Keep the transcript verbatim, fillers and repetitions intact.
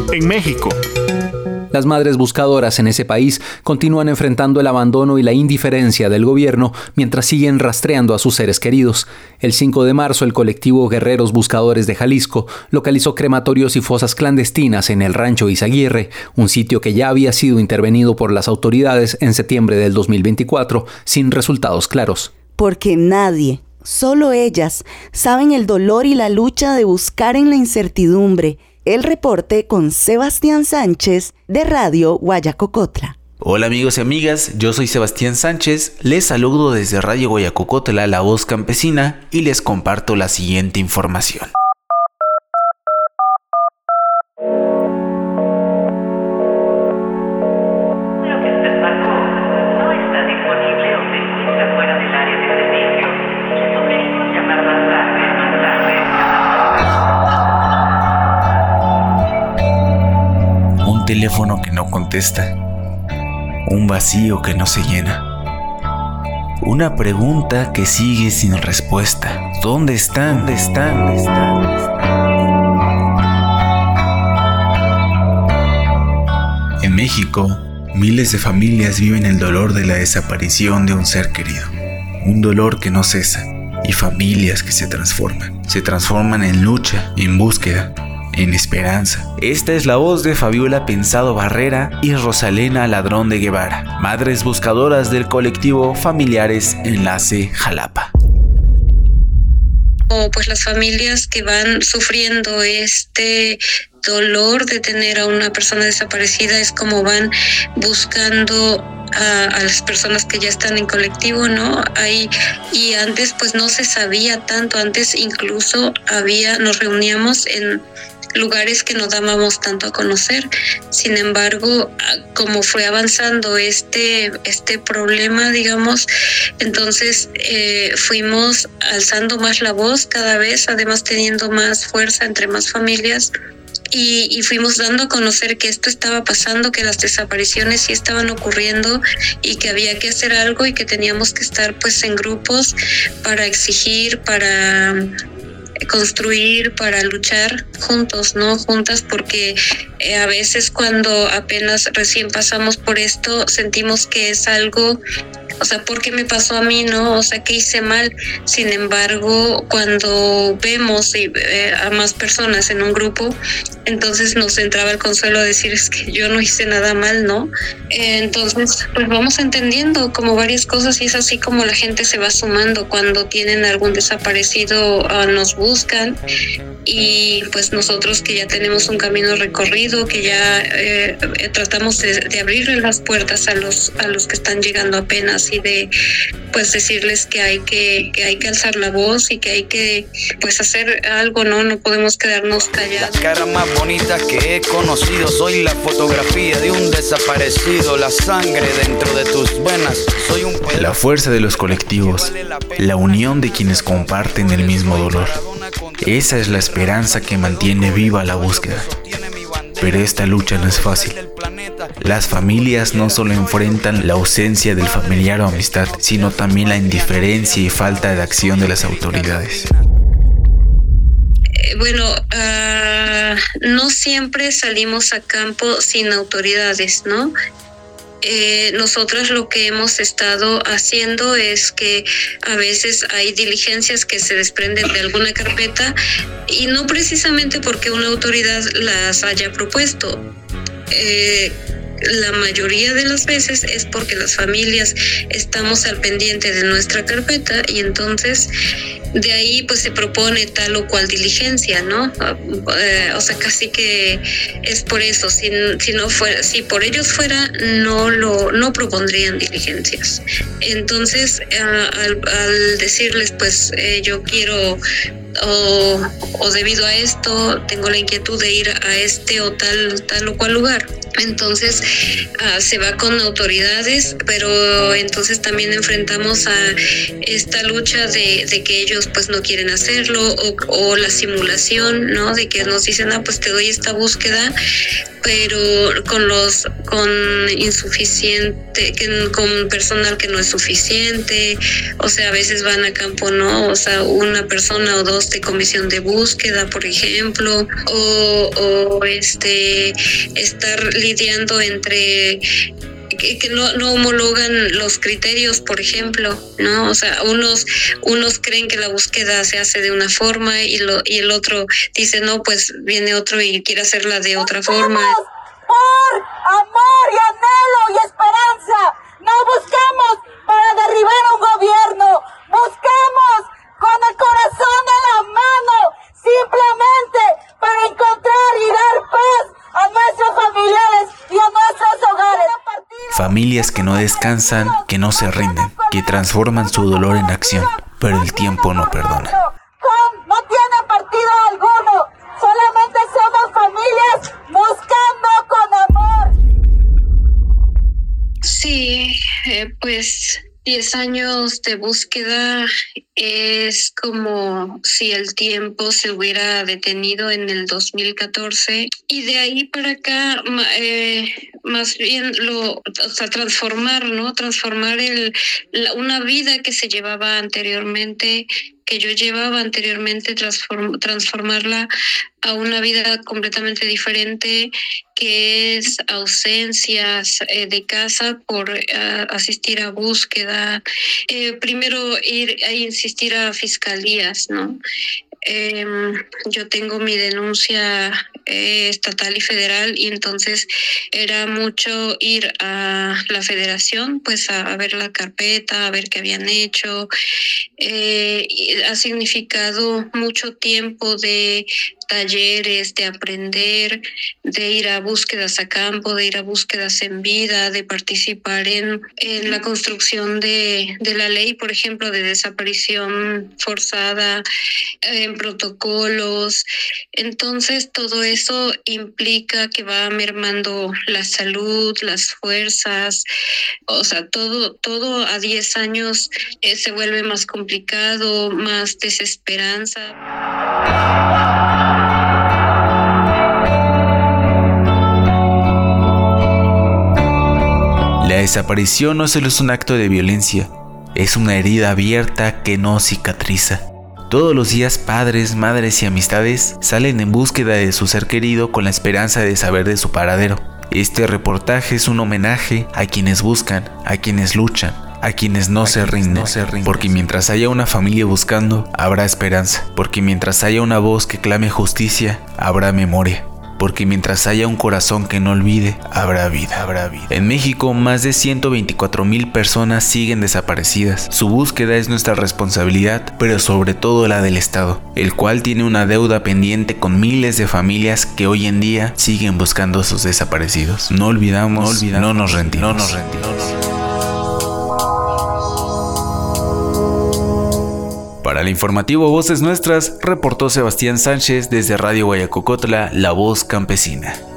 en México. Las madres buscadoras en ese país continúan enfrentando el abandono y la indiferencia del gobierno mientras siguen rastreando a sus seres queridos. El cinco de marzo, el colectivo Guerreros Buscadores de Jalisco localizó crematorios y fosas clandestinas en el rancho Izaguirre, un sitio que ya había sido intervenido por las autoridades en septiembre del dos mil veinticuatro, sin resultados claros. Porque nadie, solo ellas, saben el dolor y la lucha de buscar en la incertidumbre. El reporte con Sebastián Sánchez de Radio Guayacocotla. Hola amigos y amigas, yo soy Sebastián Sánchez, les saludo desde Radio Guayacocotla, la voz campesina, y les comparto la siguiente información. Teléfono que no contesta, un vacío que no se llena, una pregunta que sigue sin respuesta. ¿Dónde están? ¿Dónde están? ¿Dónde están? ¿Dónde están? En México, miles de familias viven el dolor de la desaparición de un ser querido, un dolor que no cesa, y familias que se transforman, se transforman en lucha, en búsqueda, en esperanza. Esta es la voz de Fabiola Pensado Barrera y Rosalena Ladrón de Guevara, madres buscadoras del colectivo Familiares Enlace Jalapa. O pues las familias que van sufriendo este dolor de tener a una persona desaparecida es como van buscando a, a las personas que ya están en colectivo, ¿no? Hay, y antes pues no se sabía tanto, antes incluso había, nos reuníamos en lugares que no dábamos tanto a conocer. Sin embargo, como fue avanzando este, este problema, digamos, entonces eh, fuimos alzando más la voz cada vez, además teniendo más fuerza entre más familias. Y, y fuimos dando a conocer que esto estaba pasando, que las desapariciones sí estaban ocurriendo y que había que hacer algo y que teníamos que estar pues en grupos para exigir, para construir, para luchar juntos, ¿no? Juntas, porque eh, a veces cuando apenas recién pasamos por esto sentimos que es algo, o sea, ¿por qué me pasó a mí, no? O sea, ¿qué hice mal? Sin embargo, cuando vemos eh, a más personas en un grupo, entonces nos entraba el consuelo de decir, es que yo no hice nada mal, ¿no? Eh, entonces, pues vamos entendiendo como varias cosas y es así como la gente se va sumando. Cuando tienen algún desaparecido, uh, nos buscan y pues nosotros que ya tenemos un camino recorrido, que ya eh, tratamos de, de abrirle las puertas a los a los que están llegando apenas y de pues decirles que hay que que hay que alzar la voz y que hay que pues hacer algo, no no podemos quedarnos callados. La cara más bonita que he conocido, soy la fotografía de un desaparecido, la sangre dentro de tus venas, soy un pedazo. La fuerza de los colectivos, la unión de quienes comparten el mismo dolor. Esa es la esperanza que mantiene viva la búsqueda. Pero esta lucha no es fácil. Las familias no solo enfrentan la ausencia del familiar o amistad, sino también la indiferencia y falta de acción de las autoridades. Bueno, uh, no siempre salimos a campo sin autoridades, ¿no? Eh, nosotros lo que hemos estado haciendo es que a veces hay diligencias que se desprenden de alguna carpeta y no precisamente porque una autoridad las haya propuesto. Eh, la mayoría de las veces es porque las familias estamos al pendiente de nuestra carpeta y entonces de ahí pues se propone tal o cual diligencia, ¿no? Eh, o sea, casi que es por eso. Si, si no fuera, si por ellos fuera, no lo no propondrían diligencias. Entonces, eh, al, al decirles, pues eh, yo quiero o, o debido a esto tengo la inquietud de ir a este o tal tal o cual lugar. Entonces uh, se va con autoridades, pero entonces también enfrentamos a esta lucha de, de que ellos pues no quieren hacerlo o, o la simulación, ¿no? De que nos dicen, ah, pues te doy esta búsqueda, pero con los con insuficiente, con personal que no es suficiente, o sea, a veces van a campo, ¿no? O sea, una persona o dos de comisión de búsqueda, por ejemplo, o, o este estar lidiando entre que, que no, no homologan los criterios, por ejemplo, ¿no? O sea, unos unos creen que la búsqueda se hace de una forma y lo y el otro dice, no, pues viene otro y quiere hacerla de otra forma. Por amor y anhelo y esperanza, no busquemos para derribar a un gobierno, busquemos con el corazón en la mano, simplemente para encontrar y dar paz a nuestros familiares y a nuestros hogares. Familias que no descansan, que no se rinden, que transforman su dolor en acción, pero el tiempo no perdona. No tiene partido alguno, solamente somos familias buscando con amor. Sí, eh, pues diez años de búsqueda es como si el tiempo se hubiera detenido en el dos mil catorce y de ahí para acá eh, más bien lo, o sea, transformar, ¿no? Transformar el, la, una vida que se llevaba anteriormente, que yo llevaba anteriormente, transform, transformarla a una vida completamente diferente, que es ausencias eh, de casa por uh, asistir a búsqueda, eh, primero ir a insistir a fiscalías, ¿no? Eh, yo tengo mi denuncia eh, estatal y federal y entonces era mucho ir a la federación, pues a, a ver la carpeta, a ver qué habían hecho. Eh, ha significado mucho tiempo de talleres, de aprender, de ir a búsquedas a campo, de ir a búsquedas en vida, de participar en, en la construcción de, de la ley, por ejemplo, de desaparición forzada, en protocolos. Entonces, todo eso implica que va mermando la salud, las fuerzas, o sea, todo, todo a diez años eh, se vuelve más complicado, más desesperanza. La desaparición no solo es un acto de violencia, es una herida abierta que no cicatriza. Todos los días padres, madres y amistades salen en búsqueda de su ser querido con la esperanza de saber de su paradero. Este reportaje es un homenaje a quienes buscan, a quienes luchan, a quienes no, a se, quienes rinden. no se rinden. Porque mientras haya una familia buscando, habrá esperanza. Porque mientras haya una voz que clame justicia, habrá memoria. Porque mientras haya un corazón que no olvide, habrá vida, habrá vida. En México, más de ciento veinticuatro mil personas siguen desaparecidas. Su búsqueda es nuestra responsabilidad, pero sobre todo la del Estado, el cual tiene una deuda pendiente con miles de familias que hoy en día siguen buscando a sus desaparecidos. No olvidamos, no, olvidamos, no nos rendimos. No nos rendimos. Para el informativo Voces Nuestras, reportó Sebastián Sánchez desde Radio Guayacocotla, La Voz Campesina.